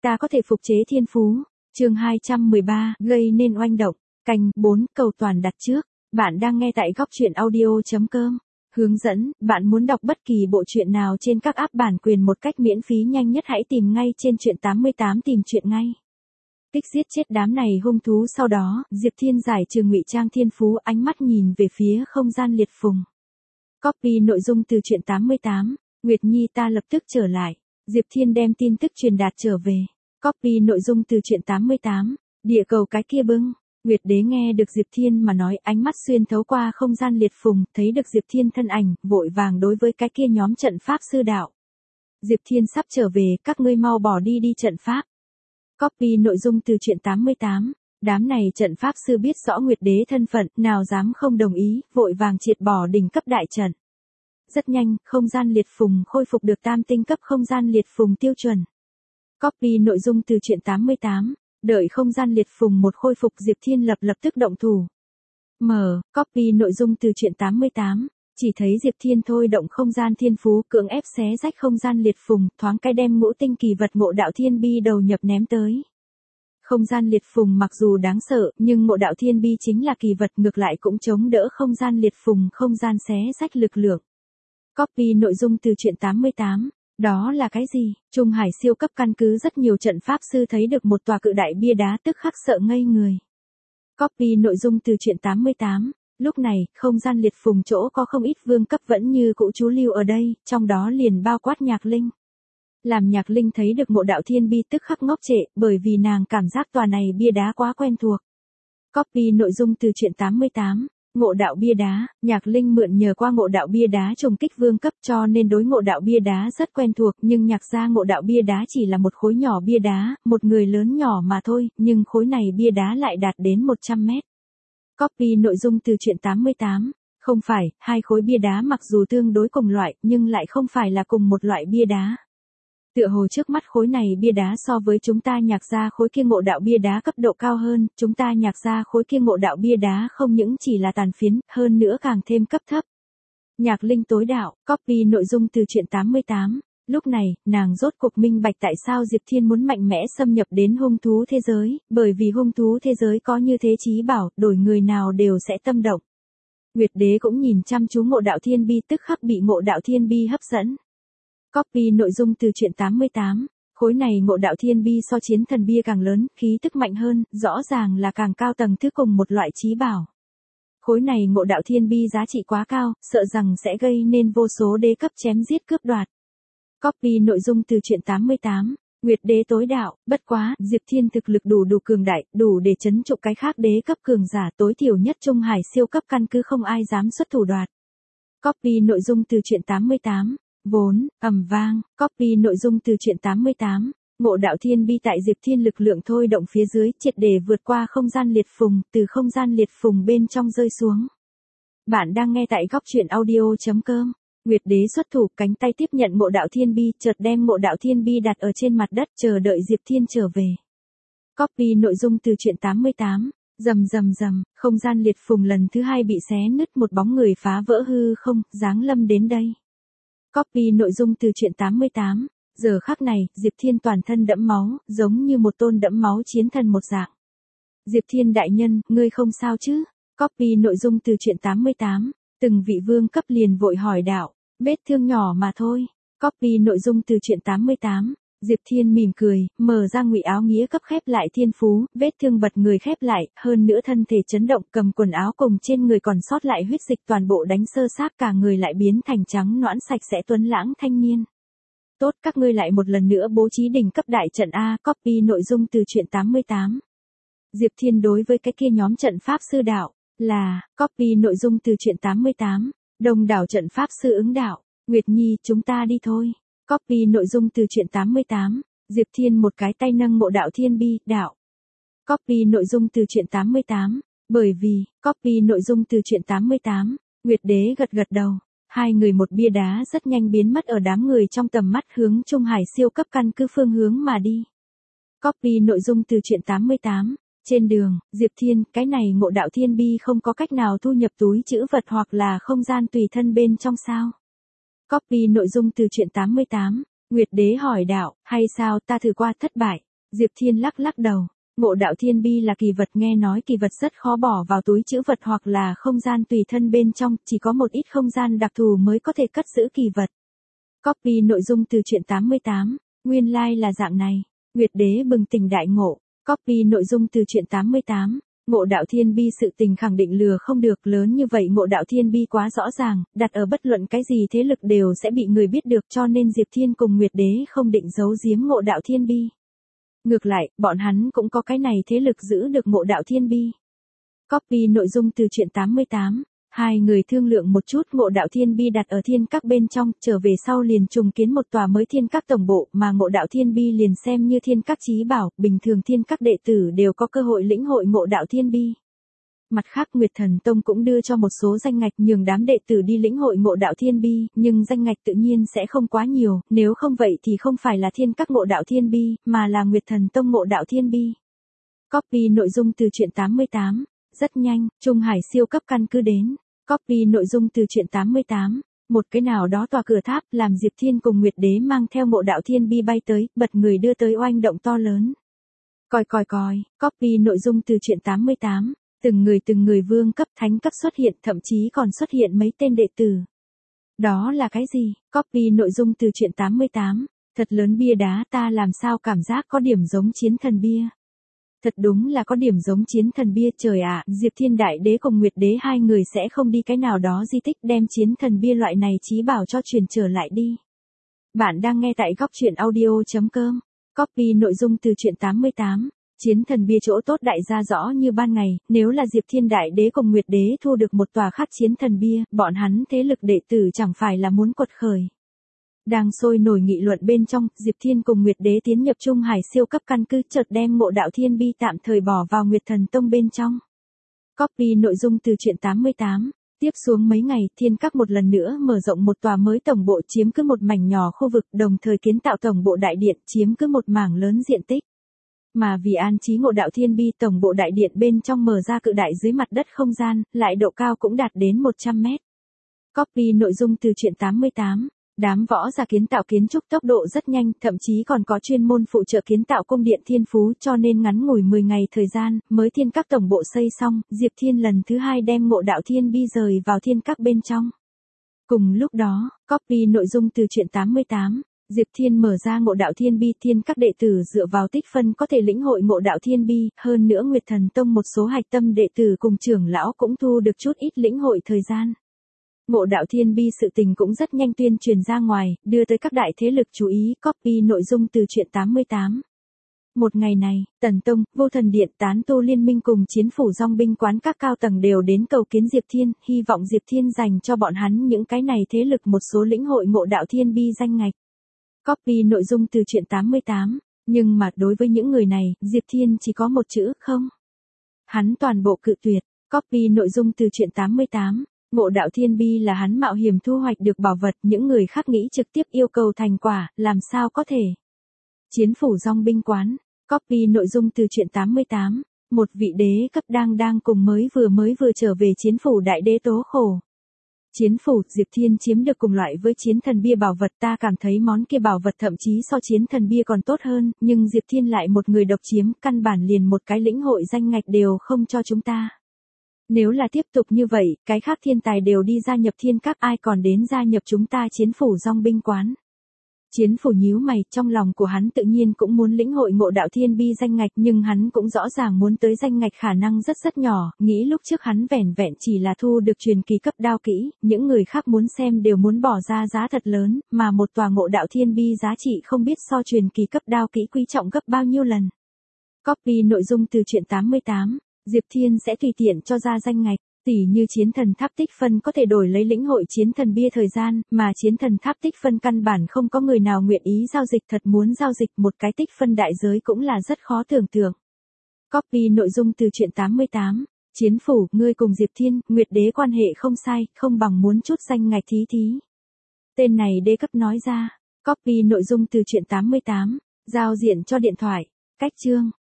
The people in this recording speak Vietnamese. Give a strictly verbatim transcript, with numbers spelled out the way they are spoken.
Ta có thể phục chế thiên phú. Chương hai trăm mười ba, gây nên oanh động. Canh bốn, cầu toàn đặt trước. Bạn đang nghe tại góc truyện audio chấm com. Hướng dẫn, bạn muốn đọc bất kỳ bộ truyện nào trên các app bản quyền một cách miễn phí nhanh nhất hãy tìm ngay trên truyện tám mươi tám tìm truyện ngay. Tích giết chết đám này hung thú sau đó, Diệp Thiên giải trừ ngụy trang thiên phú, ánh mắt nhìn về phía không gian liệt phùng. Copy nội dung từ truyện tám mươi tám, Nguyệt Nhi ta lập tức trở lại. Diệp Thiên đem tin tức truyền đạt trở về. Copy nội dung từ truyện tám mươi tám, địa cầu cái kia bưng. Nguyệt Đế nghe được Diệp Thiên mà nói, ánh mắt xuyên thấu qua không gian liệt phùng, thấy được Diệp Thiên thân ảnh, vội vàng đối với cái kia nhóm trận pháp sư đạo. Diệp Thiên sắp trở về, các ngươi mau bỏ đi đi trận pháp. Copy nội dung từ truyện tám mươi tám, đám này trận pháp sư biết rõ Nguyệt Đế thân phận, nào dám không đồng ý, vội vàng triệt bỏ đỉnh cấp đại trận. Rất nhanh, không gian liệt phùng khôi phục được tam tinh cấp không gian liệt phùng tiêu chuẩn. Copy nội dung từ truyện tám mươi tám, đợi không gian liệt phùng một khôi phục Diệp Thiên lập lập tức động thủ. Mở, copy nội dung từ truyện tám mươi tám, chỉ thấy Diệp Thiên thôi động không gian thiên phú cưỡng ép xé rách không gian liệt phùng, thoáng cái đem ngũ tinh kỳ vật Ngộ Đạo Thiên Bi đầu nhập ném tới. Không gian liệt phùng mặc dù đáng sợ, nhưng Ngộ Đạo Thiên Bi chính là kỳ vật ngược lại cũng chống đỡ không gian liệt phùng không gian xé rách lực lượng. Copy nội dung từ truyện tám mươi tám, đó là cái gì? Trung Hải siêu cấp căn cứ rất nhiều trận pháp sư thấy được một tòa cự đại bia đá tức khắc sợ ngây người. Copy nội dung từ truyện tám mươi tám, lúc này, không gian liệt phùng chỗ có không ít vương cấp vẫn như cũ trú lưu ở đây, trong đó liền bao quát Nhạc Linh. Làm Nhạc Linh thấy được Ngộ Đạo Thiên Bi tức khắc ngốc trệ, bởi vì nàng cảm giác tòa này bia đá quá quen thuộc. Copy nội dung từ truyện tám mươi tám, Ngộ Đạo bia đá, Nhạc Linh mượn nhờ qua Ngộ Đạo bia đá trùng kích vương cấp cho nên đối Ngộ Đạo bia đá rất quen thuộc, nhưng Nhạc gia Ngộ Đạo bia đá chỉ là một khối nhỏ bia đá, một người lớn nhỏ mà thôi, nhưng khối này bia đá lại đạt đến một trăm mét. Copy nội dung từ truyện tám mươi tám, không phải, hai khối bia đá mặc dù tương đối cùng loại, nhưng lại không phải là cùng một loại bia đá. Tựa hồ trước mắt khối này bia đá so với chúng ta Nhạc gia khối kia Ngộ Đạo bia đá cấp độ cao hơn, chúng ta Nhạc gia khối kia Ngộ Đạo bia đá không những chỉ là tàn phiến, hơn nữa càng thêm cấp thấp. Nhạc Linh tối đạo, copy nội dung từ truyện tám mươi tám, lúc này, nàng rốt cuộc minh bạch tại sao Diệp Thiên muốn mạnh mẽ xâm nhập đến hung thú thế giới, bởi vì hung thú thế giới có như thế chí bảo, đổi người nào đều sẽ tâm động. Nguyệt Đế cũng nhìn chăm chú Ngộ Đạo Thiên Bi tức khắc bị Ngộ Đạo Thiên Bi hấp dẫn. Copy nội dung từ truyện tám mươi tám, khối này Ngộ Đạo Thiên Bi so chiến thần bia càng lớn, khí tức mạnh hơn, rõ ràng là càng cao tầng thứ cùng một loại chí bảo. Khối này Ngộ Đạo Thiên Bi giá trị quá cao, sợ rằng sẽ gây nên vô số đế cấp chém giết cướp đoạt. Copy nội dung từ truyện tám mươi tám, Nguyệt Đế tối đạo, bất quá, Diệp Thiên thực lực đủ đủ cường đại, đủ để chấn trụ cái khác đế cấp cường giả, tối thiểu nhất Trung Hải siêu cấp căn cứ không ai dám xuất thủ đoạt. Copy nội dung từ truyện tám mươi tám, vốn, ầm vang, copy nội dung từ truyện tám mươi tám, Ngộ Đạo Thiên Bi tại Diệp Thiên lực lượng thôi động phía dưới, triệt để vượt qua không gian liệt phùng, từ không gian liệt phùng bên trong rơi xuống. Bạn đang nghe tại góc truyện audio chấm com. Nguyệt Đế xuất thủ, cánh tay tiếp nhận Ngộ Đạo Thiên Bi, chợt đem Ngộ Đạo Thiên Bi đặt ở trên mặt đất, chờ đợi Diệp Thiên trở về. Copy nội dung từ truyện tám mươi tám, rầm rầm rầm, không gian liệt phùng lần thứ hai bị xé nứt, một bóng người phá vỡ hư không, giáng lâm đến đây. Copy nội dung từ truyện tám mươi tám, giờ khắc này, Diệp Thiên toàn thân đẫm máu, giống như một tôn đẫm máu chiến thần một dạng. Diệp Thiên đại nhân, ngươi không sao chứ? Copy nội dung từ truyện tám mươi tám, từng vị vương cấp liền vội hỏi đạo, vết thương nhỏ mà thôi. Copy nội dung từ truyện tám mươi tám, Diệp Thiên mỉm cười, mở ra ngụy áo nghĩa cấp khép lại thiên phú, vết thương bật người khép lại, hơn nữa thân thể chấn động, cầm quần áo cùng trên người còn sót lại huyết dịch toàn bộ đánh sơ xác, cả người lại biến thành trắng nõn sạch sẽ tuấn lãng thanh niên. Tốt, các ngươi lại một lần nữa bố trí đỉnh cấp đại trận A. Copy nội dung từ truyện tám mươi tám. Diệp Thiên đối với cái kia nhóm trận pháp sư đạo, là, copy nội dung từ truyện tám mươi tám, đông đảo trận pháp sư ứng đạo, Nguyệt Nhi, chúng ta đi thôi. Copy nội dung từ truyện tám mươi tám, Diệp Thiên một cái tay nâng Ngộ Đạo Thiên Bi, đạo. Copy nội dung từ truyện tám mươi tám, bởi vì, copy nội dung từ truyện tám mươi tám, Nguyệt Đế gật gật đầu, hai người một bia đá rất nhanh biến mất ở đám người trong tầm mắt hướng Trung Hải siêu cấp căn cứ phương hướng mà đi. Copy nội dung từ truyện tám mươi tám, trên đường, Diệp Thiên, cái này Ngộ Đạo Thiên Bi không có cách nào thu nhập túi trữ vật hoặc là không gian tùy thân bên trong sao? Copy nội dung từ truyện tám mươi tám, Nguyệt Đế hỏi đạo, hay sao ta thử qua thất bại. Diệp Thiên lắc lắc đầu. Ngộ đạo thiên bi là kỳ vật, nghe nói kỳ vật rất khó bỏ vào túi trữ vật hoặc là không gian tùy thân bên trong, chỉ có một ít không gian đặc thù mới có thể cất giữ kỳ vật. Copy nội dung từ truyện tám mươi tám. Nguyên lai like là dạng này. Nguyệt đế bừng tỉnh đại ngộ. Copy nội dung từ truyện tám mươi tám. Ngộ đạo thiên bi sự tình khẳng định lừa không được, lớn như vậy ngộ đạo thiên bi quá rõ ràng, đặt ở bất luận cái gì thế lực đều sẽ bị người biết được, cho nên Diệp Thiên cùng Nguyệt đế không định giấu giếm ngộ đạo thiên bi. Ngược lại, bọn hắn cũng có cái này thế lực giữ được ngộ đạo thiên bi. Copy nội dung từ truyện tám mươi tám. Hai người thương lượng một chút, ngộ đạo thiên bi đặt ở thiên các bên trong, trở về sau liền trùng kiến một tòa mới thiên các tổng bộ, mà ngộ đạo thiên bi liền xem như thiên các chí bảo, bình thường thiên các đệ tử đều có cơ hội lĩnh hội ngộ đạo thiên bi. Mặt khác Nguyệt Thần Tông cũng đưa cho một số danh ngạch nhường đám đệ tử đi lĩnh hội ngộ đạo thiên bi, nhưng danh ngạch tự nhiên sẽ không quá nhiều, nếu không vậy thì không phải là thiên các ngộ đạo thiên bi, mà là Nguyệt Thần Tông ngộ đạo thiên bi. Copy nội dung từ truyện tám mươi tám. Rất nhanh, Trung Hải siêu cấp căn cứ đến. Copy nội dung từ truyện tám mươi tám. Một cái nào đó tòa cửa tháp làm Diệp Thiên cùng Nguyệt đế mang theo ngộ đạo thiên bi bay tới, bật người đưa tới oanh động to lớn. Coi coi coi, copy nội dung từ truyện tám mươi tám. Từng người từng người vương cấp thánh cấp xuất hiện, thậm chí còn xuất hiện mấy tên đệ tử. Đó là cái gì? Copy nội dung từ truyện tám mươi tám. Thật lớn bia đá, ta làm sao cảm giác có điểm giống chiến thần bia. Thật đúng là có điểm giống chiến thần bia, trời ạ, à, Diệp Thiên đại đế cùng Nguyệt đế hai người sẽ không đi cái nào đó di tích đem chiến thần bia loại này chí bảo cho truyền trở lại đi. Bạn đang nghe tại góc truyện audio chấm com. Copy nội dung từ truyện tám mươi tám. Chiến thần bia chỗ tốt đại gia rõ như ban ngày, nếu là Diệp Thiên đại đế cùng Nguyệt đế thu được một tòa khác chiến thần bia, bọn hắn thế lực đệ tử chẳng phải là muốn quật khởi. Đang sôi nổi nghị luận bên trong, Diệp Thiên cùng Nguyệt đế tiến nhập Trung Hải siêu cấp căn cứ, chợt đem ngộ đạo thiên bi tạm thời bỏ vào Nguyệt Thần Tông bên trong. Copy nội dung từ truyện tám mươi tám. Tiếp xuống mấy ngày, thiên các một lần nữa mở rộng một tòa mới tổng bộ, chiếm cứ một mảnh nhỏ khu vực, đồng thời kiến tạo tổng bộ đại điện, chiếm cứ một mảng lớn diện tích. Mà vì an trí ngộ đạo thiên bi, tổng bộ đại điện bên trong mở ra cự đại dưới mặt đất không gian, lại độ cao cũng đạt đến một trăm mét. Copy nội dung từ truyện tám mươi tám. Đám võ giả kiến tạo kiến trúc tốc độ rất nhanh, thậm chí còn có chuyên môn phụ trợ kiến tạo cung điện thiên phú, cho nên ngắn ngủi mười ngày thời gian, mới thiên các tổng bộ xây xong, Diệp Thiên lần thứ hai đem ngộ đạo thiên bi rời vào thiên các bên trong. Cùng lúc đó, copy nội dung từ truyện tám mươi tám. Diệp Thiên mở ra ngộ đạo thiên bi, thiên các đệ tử dựa vào tích phân có thể lĩnh hội ngộ đạo thiên bi, hơn nữa Nguyệt Thần Tông một số hạch tâm đệ tử cùng trưởng lão cũng thu được chút ít lĩnh hội thời gian. Ngộ đạo thiên bi sự tình cũng rất nhanh tuyên truyền ra ngoài, đưa tới các đại thế lực chú ý. Copy nội dung từ truyện tám mươi tám. Một ngày này, Tần Tông, Vô Thần Điện, Tán Tu Liên Minh cùng Chiến phủ Dòng binh quán các cao tầng đều đến cầu kiến Diệp Thiên, hy vọng Diệp Thiên dành cho bọn hắn những cái này thế lực một số lĩnh hội ngộ đạo thiên bi danh ngạch. Copy nội dung từ truyện tám mươi tám. Nhưng mà đối với những người này, Diệp Thiên chỉ có một chữ không. Hắn toàn bộ cự tuyệt. Copy nội dung từ truyện tám mươi tám. Ngộ đạo thiên bi là hắn mạo hiểm thu hoạch được bảo vật, những người khác nghĩ trực tiếp yêu cầu thành quả, làm sao có thể. Chiến phủ Dòng binh quán. Copy nội dung từ truyện tám mươi tám. Một vị đế cấp đang đang cùng mới vừa mới vừa trở về chiến phủ đại đế tố khổ. Chiến phủ, Diệp Thiên chiếm được cùng loại với chiến thần bia bảo vật, ta cảm thấy món kia bảo vật thậm chí so chiến thần bia còn tốt hơn, nhưng Diệp Thiên lại một người độc chiếm, căn bản liền một cái lĩnh hội danh ngạch đều không cho chúng ta. Nếu là tiếp tục như vậy, cái khác thiên tài đều đi gia nhập thiên các, ai còn đến gia nhập chúng ta chiến phủ Dòng binh quán. Chiến phủ nhíu mày, trong lòng của hắn tự nhiên cũng muốn lĩnh hội ngộ đạo thiên bi danh ngạch, nhưng hắn cũng rõ ràng muốn tới danh ngạch khả năng rất rất nhỏ, nghĩ lúc trước hắn vẻn vẹn chỉ là thu được truyền kỳ cấp đao kỹ, những người khác muốn xem đều muốn bỏ ra giá thật lớn, mà một tòa ngộ đạo thiên bi giá trị không biết so truyền kỳ cấp đao kỹ quý trọng gấp bao nhiêu lần. Copy nội dung từ truyện tám mươi tám. Diệp Thiên sẽ tùy tiện cho ra danh ngạch, tỉ như chiến thần tháp tích phân có thể đổi lấy lĩnh hội chiến thần bia thời gian, mà chiến thần tháp tích phân căn bản không có người nào nguyện ý giao dịch, thật muốn giao dịch một cái tích phân đại giới cũng là rất khó tưởng tượng. Copy nội dung từ truyện tám mươi tám. Chiến phủ, ngươi cùng Diệp Thiên, Nguyệt đế quan hệ không sai, không bằng muốn chút danh ngạch thí thí. Tên này đế cấp nói ra. Copy nội dung từ truyện tám mươi tám. Giao diện cho điện thoại. Cách chương.